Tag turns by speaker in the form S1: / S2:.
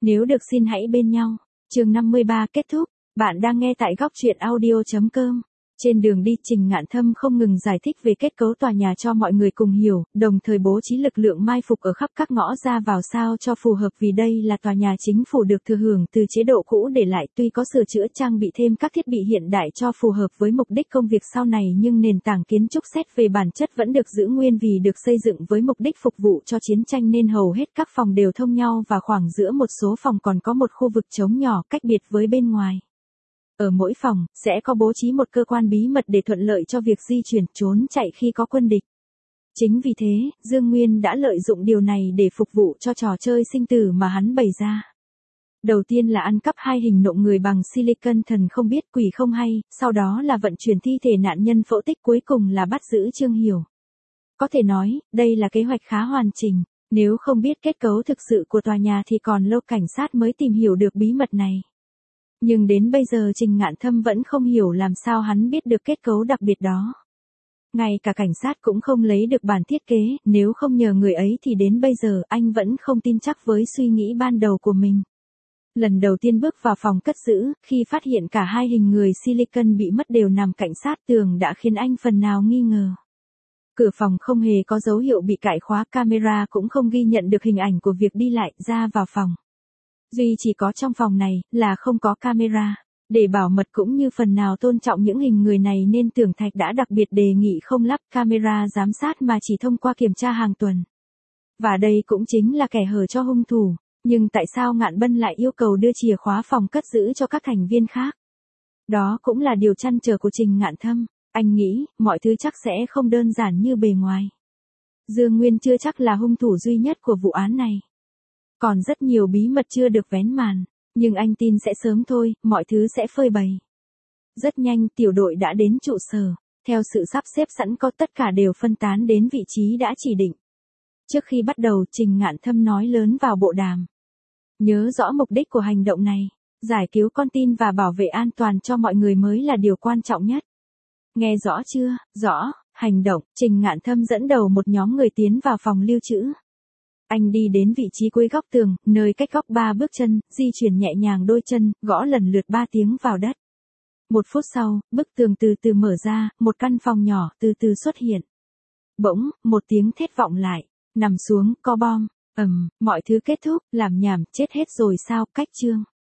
S1: Nếu được xin hãy bên nhau. Chương 53 kết thúc. Bạn đang nghe tại góc truyện audio.com. Trên đường đi, Trình Ngạn Thâm không ngừng giải thích về kết cấu tòa nhà cho mọi người cùng hiểu, đồng thời bố trí lực lượng mai phục ở khắp các ngõ ra vào sao cho phù hợp, vì đây là tòa nhà chính phủ được thừa hưởng từ chế độ cũ để lại, tuy có sửa chữa trang bị thêm các thiết bị hiện đại cho phù hợp với mục đích công việc sau này, nhưng nền tảng kiến trúc xét về bản chất vẫn được giữ nguyên vì được xây dựng với mục đích phục vụ cho chiến tranh, nên hầu hết các phòng đều thông nhau và khoảng giữa một số phòng còn có một khu vực trống nhỏ cách biệt với bên ngoài. Ở mỗi phòng, sẽ có bố trí một cơ quan bí mật để thuận lợi cho việc di chuyển, trốn chạy khi có quân địch. Chính vì thế, Dương Nguyên đã lợi dụng điều này để phục vụ cho trò chơi sinh tử mà hắn bày ra. Đầu tiên là ăn cắp 2 hình nộm người bằng silicon, thần không biết quỷ không hay, sau đó là vận chuyển thi thể nạn nhân phẫu tích, cuối cùng là bắt giữ Trương Hiểu. Có thể nói, đây là kế hoạch khá hoàn chỉnh. Nếu không biết kết cấu thực sự của tòa nhà thì còn lâu cảnh sát mới tìm hiểu được bí mật này. Nhưng đến bây giờ Trình Ngạn Thâm vẫn không hiểu làm sao hắn biết được kết cấu đặc biệt đó. Ngay cả cảnh sát cũng không lấy được bản thiết kế, nếu không nhờ người ấy thì đến bây giờ anh vẫn không tin chắc với suy nghĩ ban đầu của mình. Lần đầu tiên bước vào phòng cất giữ, khi phát hiện cả 2 hình người silicon bị mất đều nằm cạnh sát tường đã khiến anh phần nào nghi ngờ. Cửa phòng không hề có dấu hiệu bị cạy khóa, camera cũng không ghi nhận được hình ảnh của việc đi lại ra vào phòng. Duy chỉ có trong phòng này là không có camera. Để bảo mật cũng như phần nào tôn trọng những hình người này nên Tưởng Thạch đã đặc biệt đề nghị không lắp camera giám sát mà chỉ thông qua kiểm tra hàng tuần. Và đây cũng chính là kẻ hở cho hung thủ. Nhưng tại sao Ngạn Bân lại yêu cầu đưa chìa khóa phòng cất giữ cho các thành viên khác? Đó cũng là điều trăn trở của Trình Ngạn Thâm. Anh nghĩ, mọi thứ chắc sẽ không đơn giản như bề ngoài. Dương Nguyên chưa chắc là hung thủ duy nhất của vụ án này. Còn rất nhiều bí mật chưa được vén màn, nhưng anh tin sẽ sớm thôi, mọi thứ sẽ phơi bày. Rất nhanh, tiểu đội đã đến trụ sở, theo sự sắp xếp sẵn có, tất cả đều phân tán đến vị trí đã chỉ định. Trước khi bắt đầu, Trình Ngạn Thâm nói lớn vào bộ đàm. Nhớ rõ mục đích của hành động này, giải cứu con tin và bảo vệ an toàn cho mọi người mới là điều quan trọng nhất. Nghe rõ chưa? Rõ. Hành động. Trình Ngạn Thâm dẫn đầu một nhóm người tiến vào phòng lưu trữ. Anh đi đến vị trí cuối góc tường, nơi cách góc 3 bước chân, di chuyển nhẹ nhàng đôi chân, gõ lần lượt 3 tiếng vào đất. 1 phút sau, bức tường từ từ mở ra, một căn phòng nhỏ từ từ xuất hiện. Bỗng, một tiếng thét vọng lại. Nằm xuống, có bom. Mọi thứ kết thúc, làm nhảm, chết hết rồi sao? Cách chương.